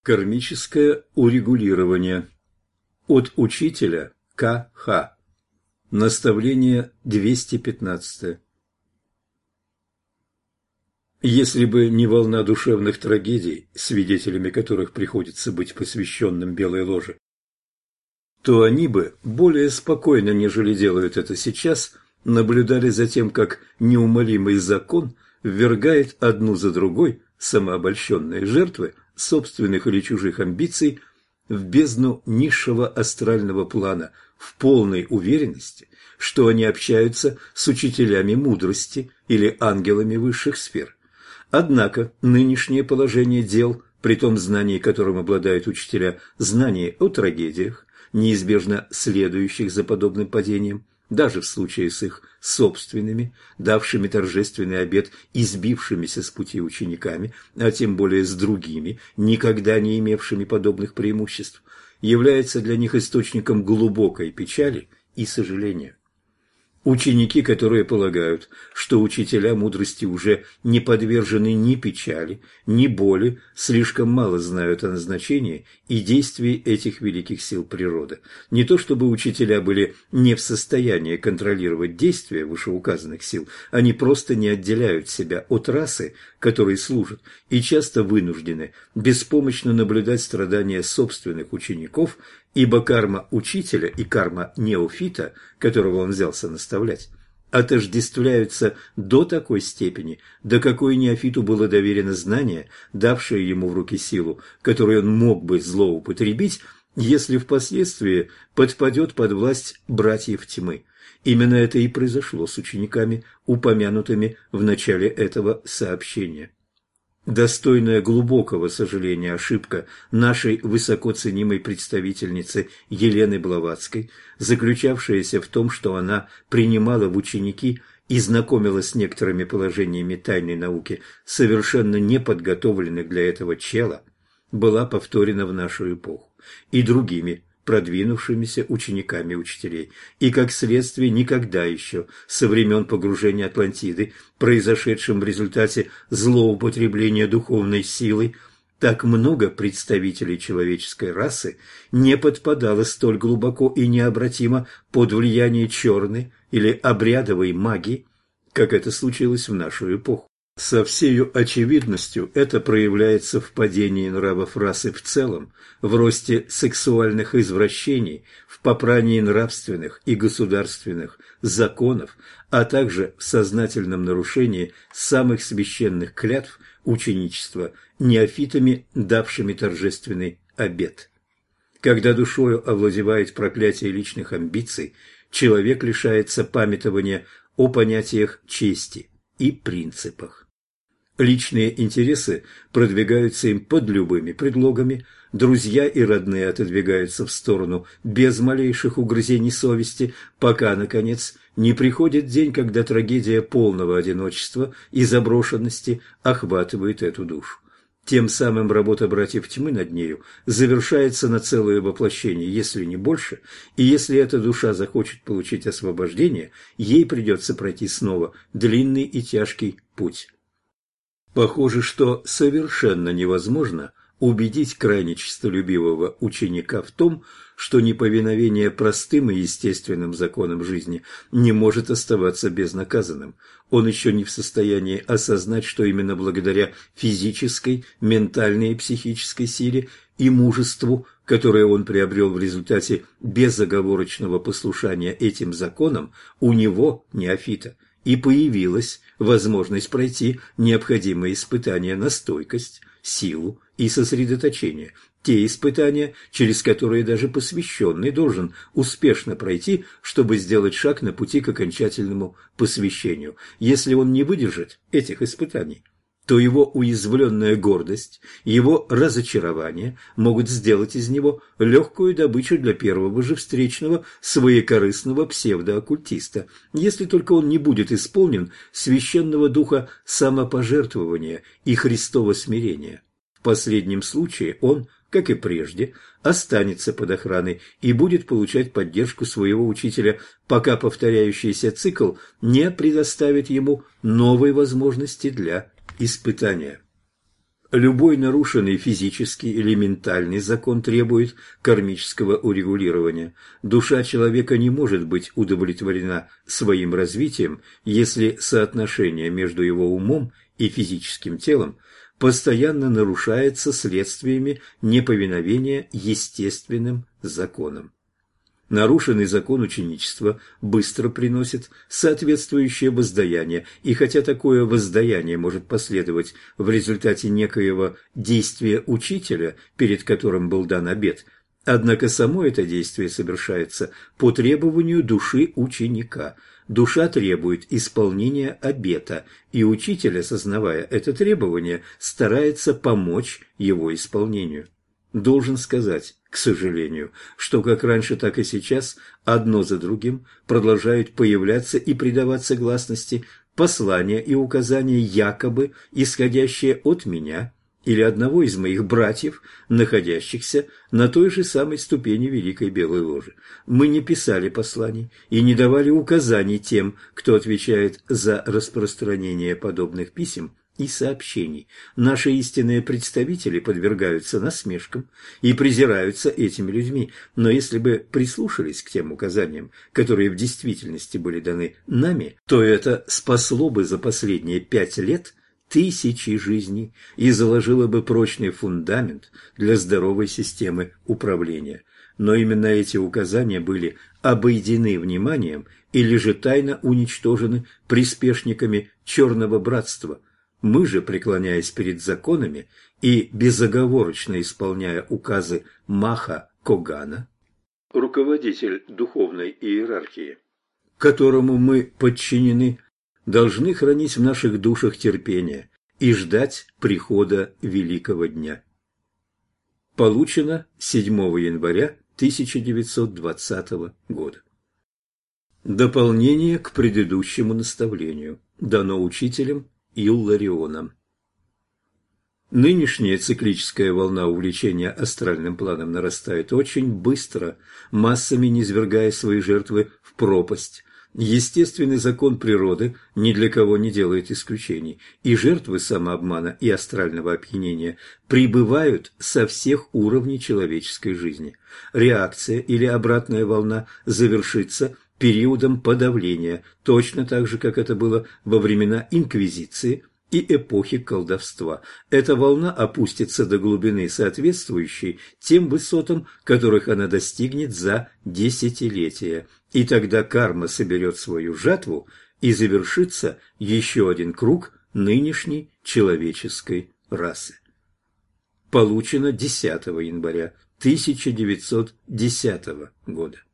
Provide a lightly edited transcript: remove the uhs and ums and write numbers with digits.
Кармическое урегулирование. От учителя К.Х. Наставление 215. Если бы не волна душевных трагедий, свидетелями которых приходится быть посвященным Белой Ложе, то они бы более спокойно, нежели делают это сейчас, наблюдали за тем, как неумолимый закон ввергает одну за другой самообольщенные жертвы собственных или чужих амбиций в бездну низшего астрального плана в полной уверенности, что они общаются с учителями мудрости или ангелами высших сфер. Однако нынешнее положение дел, при том знании, которым обладают учителя, знание о трагедиях, неизбежно следующих за подобным падением, даже в случае с их собственными, давшими торжественный обет избившимися с пути учениками, а тем более с другими, никогда не имевшими подобных преимуществ, является для них источником глубокой печали и сожаления. Ученики, которые полагают, что учителя мудрости уже не подвержены ни печали, ни боли, слишком мало знают о назначении и действии этих великих сил природы. Не то чтобы учителя были не в состоянии контролировать действия вышеуказанных сил, они просто не отделяют себя от расы, которой служат, и часто вынуждены беспомощно наблюдать страдания собственных учеников, ибо карма учителя и карма неофита, которого он взялся наставлять, отождествляются до такой степени, до какой неофиту было доверено знание, давшее ему в руки силу, которую он мог бы злоупотребить, если впоследствии подпадет под власть братьев тьмы. Именно это и произошло с учениками, упомянутыми в начале этого сообщения. Достойная глубокого сожаления ошибка нашей высоко ценимой представительницы Елены Блаватской, заключавшаяся в том, что она принимала в ученики и знакомилась с некоторыми положениями тайной науки совершенно неподготовленных для этого чела, была повторена в нашу эпоху и другими продвинувшимися учениками учителей, и, как следствие, никогда еще со времен погружения Атлантиды, произошедшим в результате злоупотребления духовной силой, так много представителей человеческой расы не подпадало столь глубоко и необратимо под влияние черной или обрядовой магии, как это случилось в нашу эпоху. Со всею очевидностью это проявляется в падении нравов расы в целом, в росте сексуальных извращений, в попрании нравственных и государственных законов, а также в сознательном нарушении самых священных клятв ученичества неофитами, давшими торжественный обет. Когда душою овладевает проклятие личных амбиций, человек лишается памятования о понятиях чести и принципах. Личные интересы продвигаются им под любыми предлогами, друзья и родные отодвигаются в сторону без малейших угрызений совести, пока, наконец, не приходит день, когда трагедия полного одиночества и заброшенности охватывает эту душу. Тем самым работа братьев тьмы над нею завершается на целое воплощение, если не больше, и если эта душа захочет получить освобождение, ей придется пройти снова длинный и тяжкий путь. Похоже, что совершенно невозможно убедить крайне честолюбивого ученика в том, что неповиновение простым и естественным законам жизни не может оставаться безнаказанным. Он еще не в состоянии осознать, что именно благодаря физической, ментальной и психической силе и мужеству, которое он приобрел в результате безоговорочного послушания этим законам, у него, неофита, и появилась возможность пройти необходимые испытания на стойкость, силу и сосредоточение, те испытания, через которые даже посвященный должен успешно пройти, чтобы сделать шаг на пути к окончательному посвящению. Если он не выдержит этих испытаний, то его уязвленная гордость, его разочарование могут сделать из него легкую добычу для первого же встречного своекорыстного псевдооккультиста, если только он не будет исполнен священного духа самопожертвования и Христова смирения. В последнем случае он, как и прежде, останется под охраной и будет получать поддержку своего учителя, пока повторяющийся цикл не предоставит ему новой возможности для испытания. Любой нарушенный физический или ментальный закон требует кармического урегулирования. Душа человека не может быть удовлетворена своим развитием, если соотношение между его умом и физическим телом постоянно нарушается следствиями неповиновения естественным законам. Нарушенный закон ученичества быстро приносит соответствующее воздаяние, и хотя такое воздаяние может последовать в результате некоего действия учителя, перед которым был дан обет, однако само это действие совершается по требованию души ученика. Душа требует исполнения обета, и учитель, осознавая это требование, старается помочь его исполнению. Должен сказать, к сожалению, что как раньше, так и сейчас одно за другим продолжают появляться и придаваться гласности послания и указания, якобы исходящие от меня или одного из моих братьев, находящихся на той же самой ступени Великой Белой Ложи. Мы не писали посланий и не давали указаний тем, кто отвечает за распространение подобных писем и сообщений. Наши истинные представители подвергаются насмешкам и презираются этими людьми, но если бы прислушались к тем указаниям, которые в действительности были даны нами, то это спасло бы за последние 5 лет тысячи жизней и заложило бы прочный фундамент для здоровой системы управления. Но именно эти указания были обойдены вниманием или же тайно уничтожены приспешниками Черного Братства. Мы же, преклоняясь перед законами и безоговорочно исполняя указы Маха Когана, руководитель духовной иерархии, которому мы подчинены, должны хранить в наших душах терпение и ждать прихода великого дня. Получено 7 января 1920 года. Дополнение к предыдущему наставлению дано учителем Илларионом. Нынешняя циклическая волна увлечения астральным планом нарастает очень быстро, массами низвергая свои жертвы в пропасть. Естественный закон природы ни для кого не делает исключений, и жертвы самообмана и астрального опьянения прибывают со всех уровней человеческой жизни. Реакция или обратная волна завершится периодом подавления, точно так же, как это было во времена Инквизиции и эпохи колдовства. Эта волна опустится до глубины, соответствующей тем высотам, которых она достигнет за десятилетия, и тогда карма соберет свою жатву и завершится еще один круг нынешней человеческой расы. Получено 10 января 1910 года.